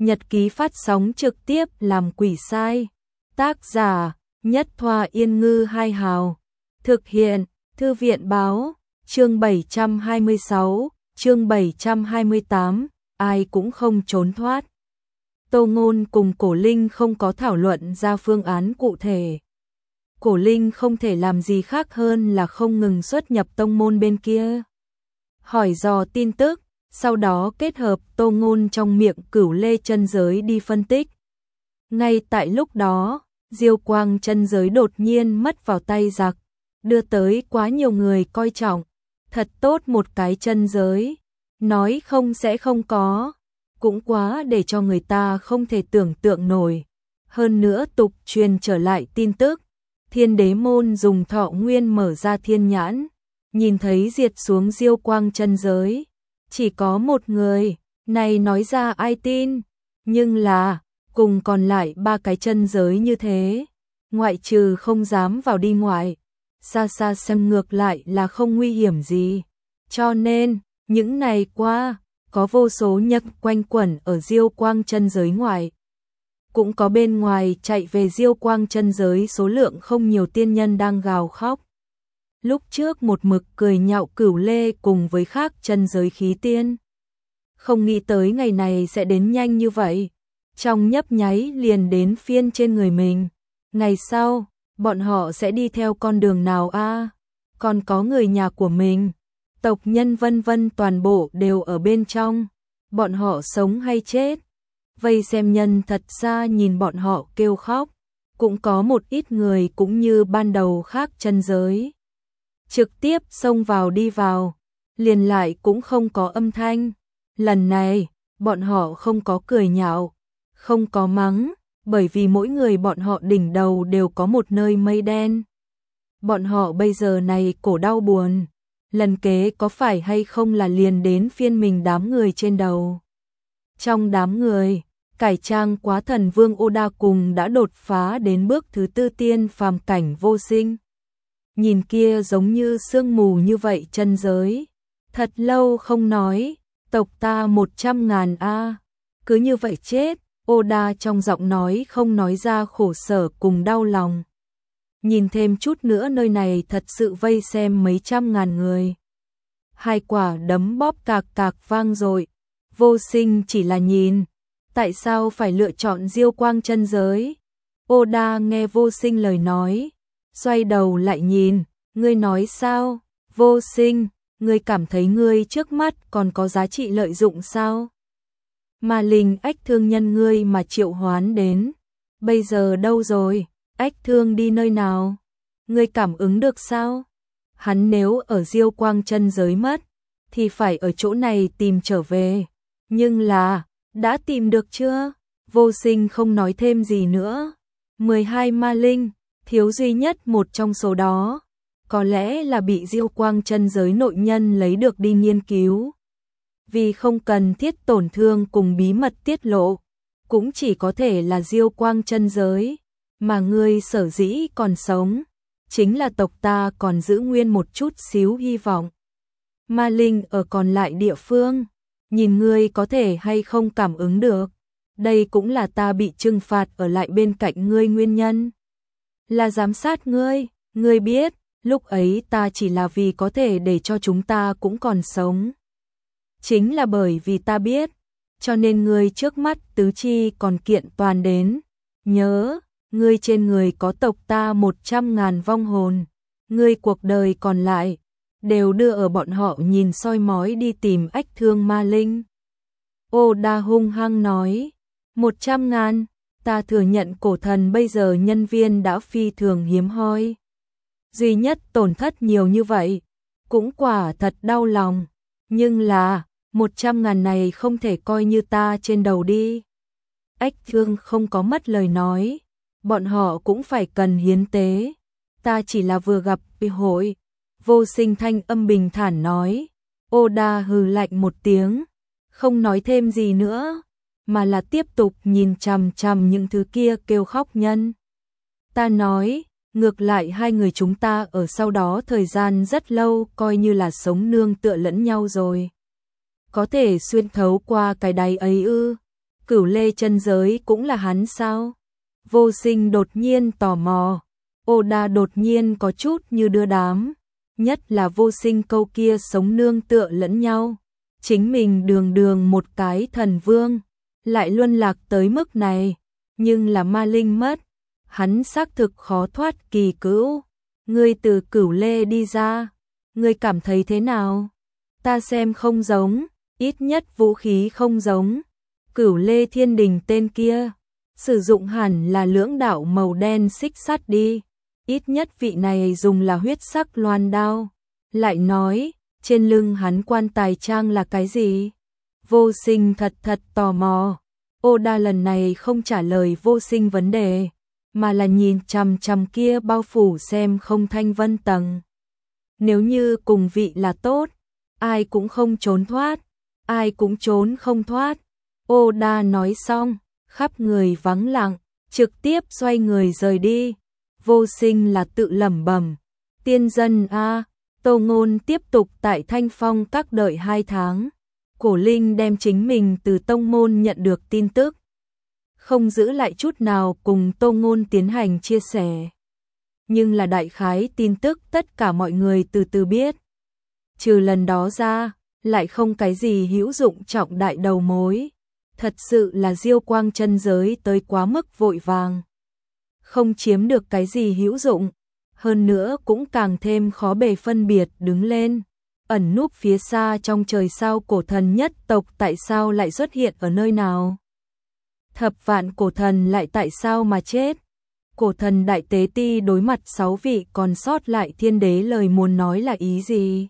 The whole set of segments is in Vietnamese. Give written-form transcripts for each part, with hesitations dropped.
nhật ký phát sóng trực tiếp làm quỷ sai. Tác giả Nhất Thoa Yên Ngư Hai Hào. Thực hiện Thư viện Báo. Chương 726, chương 728, ai cũng không trốn thoát. Tô Ngôn cùng Cổ Linh không có thảo luận ra phương án cụ thể. Cổ Linh không thể làm gì khác hơn là không ngừng xuất nhập tông môn bên kia, hỏi dò tin tức, sau đó kết hợp Tô Ngôn trong miệng Cửu Lê chân giới đi phân tích. Ngay tại lúc đó, Diêu Quang chân giới đột nhiên mất vào tay giặc, đưa tới quá nhiều người coi trọng. Thật tốt một cái chân giới, nói không sẽ không có, cũng quá để cho người ta không thể tưởng tượng nổi. Hơn nữa tục truyền trở lại tin tức, Thiên Đế môn dùng Thọ Nguyên mở ra thiên nhãn, nhìn thấy diệt xuống Diêu Quang chân giới, chỉ có một người, này nói ra ai tin, nhưng là cùng còn lại ba cái chân giới như thế, ngoại trừ không dám vào đi ngoại, xa xa xem ngược lại là không nguy hiểm gì. Cho nên, những ngày qua, có vô số nhập quanh quẩn ở Diêu Quang chân giới ngoại. Cũng có bên ngoài chạy về Diêu Quang chân giới số lượng không nhiều tiên nhân đang gào khóc. Lúc trước một mực cười nhạo Cửu Lê cùng với khác chân giới khí tiên. Không nghĩ tới ngày này sẽ đến nhanh như vậy. Trong nhấp nháy liền đến phiên trên người mình. Ngày sau, bọn họ sẽ đi theo con đường nào a? Còn có người nhà của mình, tộc nhân vân vân toàn bộ đều ở bên trong. Bọn họ sống hay chết? Vây xem nhân thật ra nhìn bọn họ kêu khóc. Cũng có một ít người cũng như ban đầu khác chân giới, trực tiếp xông vào đi vào, liền lại cũng không có âm thanh. Lần này, bọn họ không có cười nhạo, không có mắng, bởi vì mỗi người bọn họ đỉnh đầu đều có một nơi mây đen. Bọn họ bây giờ này cổ đau buồn, lần kế có phải hay không là liền đến phiên mình đám người trên đầu. Trong đám người, cải trang quá thần vương Oda cùng đã đột phá đến bước thứ tư tiên phàm cảnh vô sinh. Nhìn kia giống như sương mù như vậy chân giới. Thật lâu không nói, tộc ta 100.000 a, cứ như vậy chết. Oda trong giọng nói không nói ra khổ sở cùng đau lòng. Nhìn thêm chút nữa nơi này thật sự vây xem mấy trăm ngàn người. Hai quả đấm bóp cạc cạc vang dội. Vô sinh chỉ là nhìn. Tại sao phải lựa chọn Diêu Quang chân giới? Oda nghe vô sinh lời nói, xoay đầu lại nhìn, ngươi nói sao? Vô sinh, ngươi cảm thấy ngươi trước mắt còn có giá trị lợi dụng sao? Mà linh ách thương nhân ngươi mà triệu hoán đến, bây giờ đâu rồi? Ách thương đi nơi nào? Ngươi cảm ứng được sao? Hắn nếu ở Diêu Quang chân giới mất, thì phải ở chỗ này tìm trở về. Nhưng là, đã tìm được chưa? Vô sinh không nói thêm gì nữa. 12 ma linh, thiếu duy nhất một trong số đó, có lẽ là bị Diêu Quang chân giới nội nhân lấy được đi nghiên cứu. Vì không cần thiết tổn thương cùng bí mật tiết lộ, cũng chỉ có thể là Diêu Quang chân giới, mà ngươi sở dĩ còn sống, chính là tộc ta còn giữ nguyên một chút xíu hy vọng. Ma linh ở còn lại địa phương, nhìn ngươi có thể hay không cảm ứng được, đây cũng là ta bị trừng phạt ở lại bên cạnh ngươi nguyên nhân. Là giám sát ngươi biết, lúc ấy ta chỉ là vì có thể để cho chúng ta cũng còn sống. Chính là bởi vì ta biết, cho nên ngươi trước mắt tứ chi còn kiện toàn đến. Nhớ, ngươi trên người có tộc ta 100.000 vong hồn, ngươi cuộc đời còn lại đều đưa ở bọn họ nhìn soi mói đi tìm ách thương ma linh. Oda hung hăng nói, 100.000, ta thừa nhận cổ thần bây giờ nhân viên đã phi thường hiếm hoi. Duy nhất tổn thất nhiều như vậy, cũng quả thật đau lòng, nhưng là 100.000 này không thể coi như ta trên đầu đi. Ách thương không có mất lời nói, bọn họ cũng phải cần hiến tế, ta chỉ là vừa gặp hội. Vô sinh thanh âm bình thản nói. Oda hừ lạnh một tiếng, không nói thêm gì nữa, mà là tiếp tục nhìn chằm chằm những thứ kia kêu khóc nhân. Ta nói, ngược lại hai người chúng ta ở sau đó thời gian rất lâu coi như là sống nương tựa lẫn nhau rồi. Có thể xuyên thấu qua cái đáy ấy ư? Cửu Lê chân giới cũng là hắn sao? Vô Sinh đột nhiên tò mò. Oda đột nhiên có chút như đưa đám. Nhất là Vô Sinh câu kia sống nương tựa lẫn nhau. Chính mình đường đường một cái thần vương, lại luân lạc tới mức này. Nhưng là ma linh mất, hắn xác thực khó thoát kỳ cữu. Ngươi từ Cửu Lê đi ra, ngươi cảm thấy thế nào? Ta xem không giống, ít nhất vũ khí không giống. Cửu Lê Thiên Đình tên kia, sử dụng hẳn là lưỡng đạo màu đen xích sắt đi. Ít nhất vị này dùng là huyết sắc loan đao. Lại nói, trên lưng hắn quan tài trang là cái gì? Vô Sinh thật tò mò. Oda lần này không trả lời Vô Sinh vấn đề, mà là nhìn chằm chằm kia bao phủ xem không thanh vân tầng. Nếu như cùng vị là tốt, ai cũng không trốn thoát, ai cũng trốn không thoát. Oda nói xong, khắp người vắng lặng, trực tiếp xoay người rời đi. Vô Sinh là tự lẩm bẩm, tiên dân a. Tô Ngôn tiếp tục tại Thanh Phong Các đợi 2 tháng. Cổ Linh đem chính mình từ tông môn nhận được tin tức, không giữ lại chút nào cùng Tô Ngôn tiến hành chia sẻ. Nhưng là đại khái tin tức tất cả mọi người từ từ biết. Trừ lần đó ra, lại không cái gì hữu dụng trọng đại đầu mối. Thật sự là Diêu Quang chân giới tới quá mức vội vàng. Không chiếm được cái gì hữu dụng, hơn nữa cũng càng thêm khó bề phân biệt đứng lên. Ẩn núp phía xa trong trời sao cổ thần nhất tộc tại sao lại xuất hiện ở nơi nào? Thập vạn cổ thần lại tại sao mà chết? Cổ thần đại tế ti đối mặt 6 vị còn sót lại thiên đế lời muốn nói là ý gì?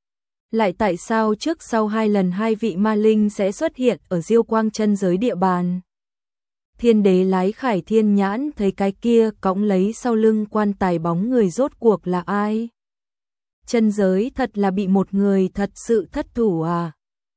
Lại tại sao trước sau 2 lần 2 vị ma linh sẽ xuất hiện ở Diêu Quang chân giới địa bàn? Thiên đế lái Khải Thiên Nhãn thấy cái kia cõng lấy sau lưng quan tài bóng người rốt cuộc là ai? Chân giới thật là bị một người thật sự thất thủ à?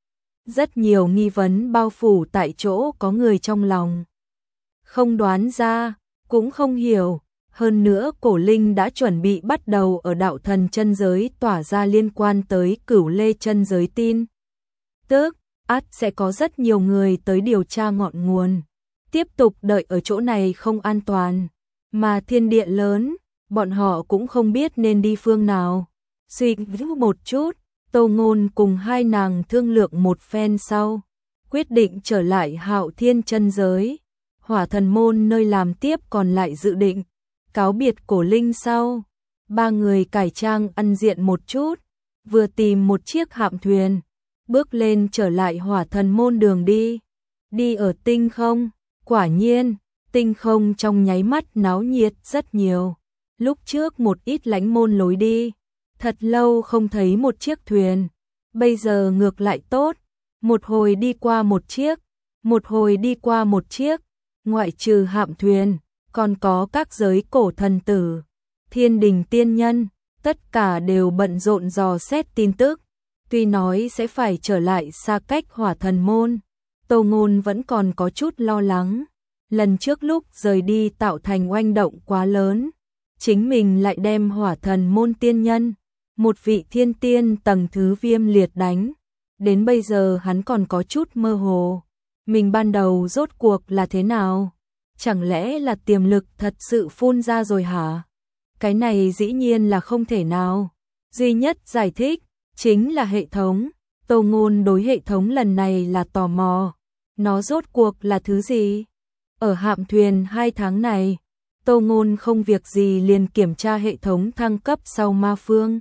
Rất nhiều nghi vấn bao phủ tại chỗ có người trong lòng. Không đoán ra, cũng không hiểu. Hơn nữa Cổ Linh đã chuẩn bị bắt đầu ở đạo thần chân giới tỏa ra liên quan tới Cửu Lê chân giới tin. Tức, ắt sẽ có rất nhiều người tới điều tra ngọn nguồn. Tiếp tục đợi ở chỗ này không an toàn. Mà thiên địa lớn, bọn họ cũng không biết nên đi phương nào. Suy nghĩ một chút, Tô Ngôn cùng hai nàng thương lượng một phen sau, quyết định trở lại Hạo Thiên chân giới. Hỏa Thần môn nơi làm tiếp còn lại dự định cáo biệt Cổ Linh sau. 3 người cải trang ăn diện một chút, vừa tìm một chiếc hạm thuyền, bước lên trở lại Hỏa Thần môn đường đi. Đi ở tinh không, quả nhiên, tinh không trong nháy mắt náo nhiệt rất nhiều. Lúc trước một ít lãnh môn lối đi, thật lâu không thấy một chiếc thuyền, bây giờ ngược lại tốt, một hồi đi qua một chiếc, một hồi đi qua một chiếc, ngoại trừ hạm thuyền, còn có các giới cổ thần tử, thiên đình tiên nhân, tất cả đều bận rộn dò xét tin tức. Tuy nói sẽ phải trở lại xa cách Hỏa Thần môn, Tô Ngôn vẫn còn có chút lo lắng. Lần trước lúc rời đi tạo thành oanh động quá lớn, chính mình lại đem Hỏa Thần môn tiên nhân, một vị thiên tiên tầng thứ Viêm Liệt đánh. Đến bây giờ hắn còn có chút mơ hồ. Mình ban đầu rốt cuộc là thế nào? Chẳng lẽ là tiềm lực thật sự phun ra rồi hả? Cái này dĩ nhiên là không thể nào. Duy nhất giải thích chính là hệ thống. Tô Ngôn đối hệ thống lần này là tò mò. Nó rốt cuộc là thứ gì? Ở hạm thuyền 2 tháng này, Tô Ngôn không việc gì liền kiểm tra hệ thống thăng cấp sau ma phương.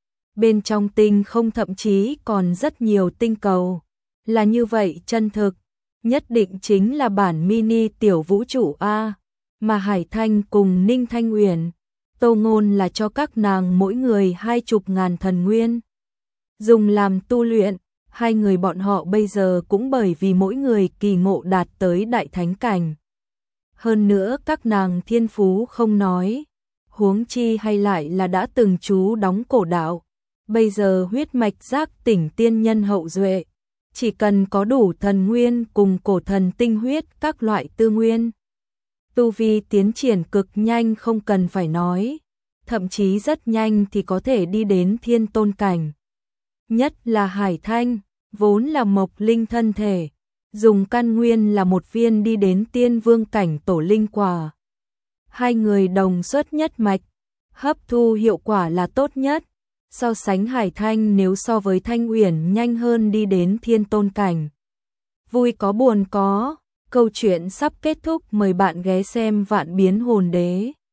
Bên trong tinh không thậm chí còn rất nhiều tinh cầu. Là như vậy chân thực, nhất định chính là bản mini tiểu vũ trụ A. Mà Hải Thanh cùng Ninh Thanh Uyển, Tô Ngôn là cho các nàng mỗi người 20.000 thần nguyên. Dùng làm tu luyện, 2 người bọn họ bây giờ cũng bởi vì mỗi người kỳ ngộ đạt tới đại thánh cảnh. Hơn nữa các nàng thiên phú không nói, huống chi hay lại là đã từng trú đóng cổ đạo. Bây giờ huyết mạch giác tỉnh tiên nhân hậu duệ, chỉ cần có đủ thần nguyên cùng cổ thần tinh huyết các loại tư nguyên. Tu vi tiến triển cực nhanh không cần phải nói, thậm chí rất nhanh thì có thể đi đến thiên tôn cảnh. Nhất là Hải Thanh, vốn là mộc linh thân thể, dùng căn nguyên là một viên đi đến tiên vương cảnh tổ linh quả. Hai người đồng xuất nhất mạch, hấp thu hiệu quả là tốt nhất. So sánh Hải Thanh, nếu so với Thanh Uyển nhanh hơn đi đến thiên tôn cảnh. Vui có buồn có, câu chuyện sắp kết thúc, mời bạn ghé xem Vạn Biến Hồn Đế.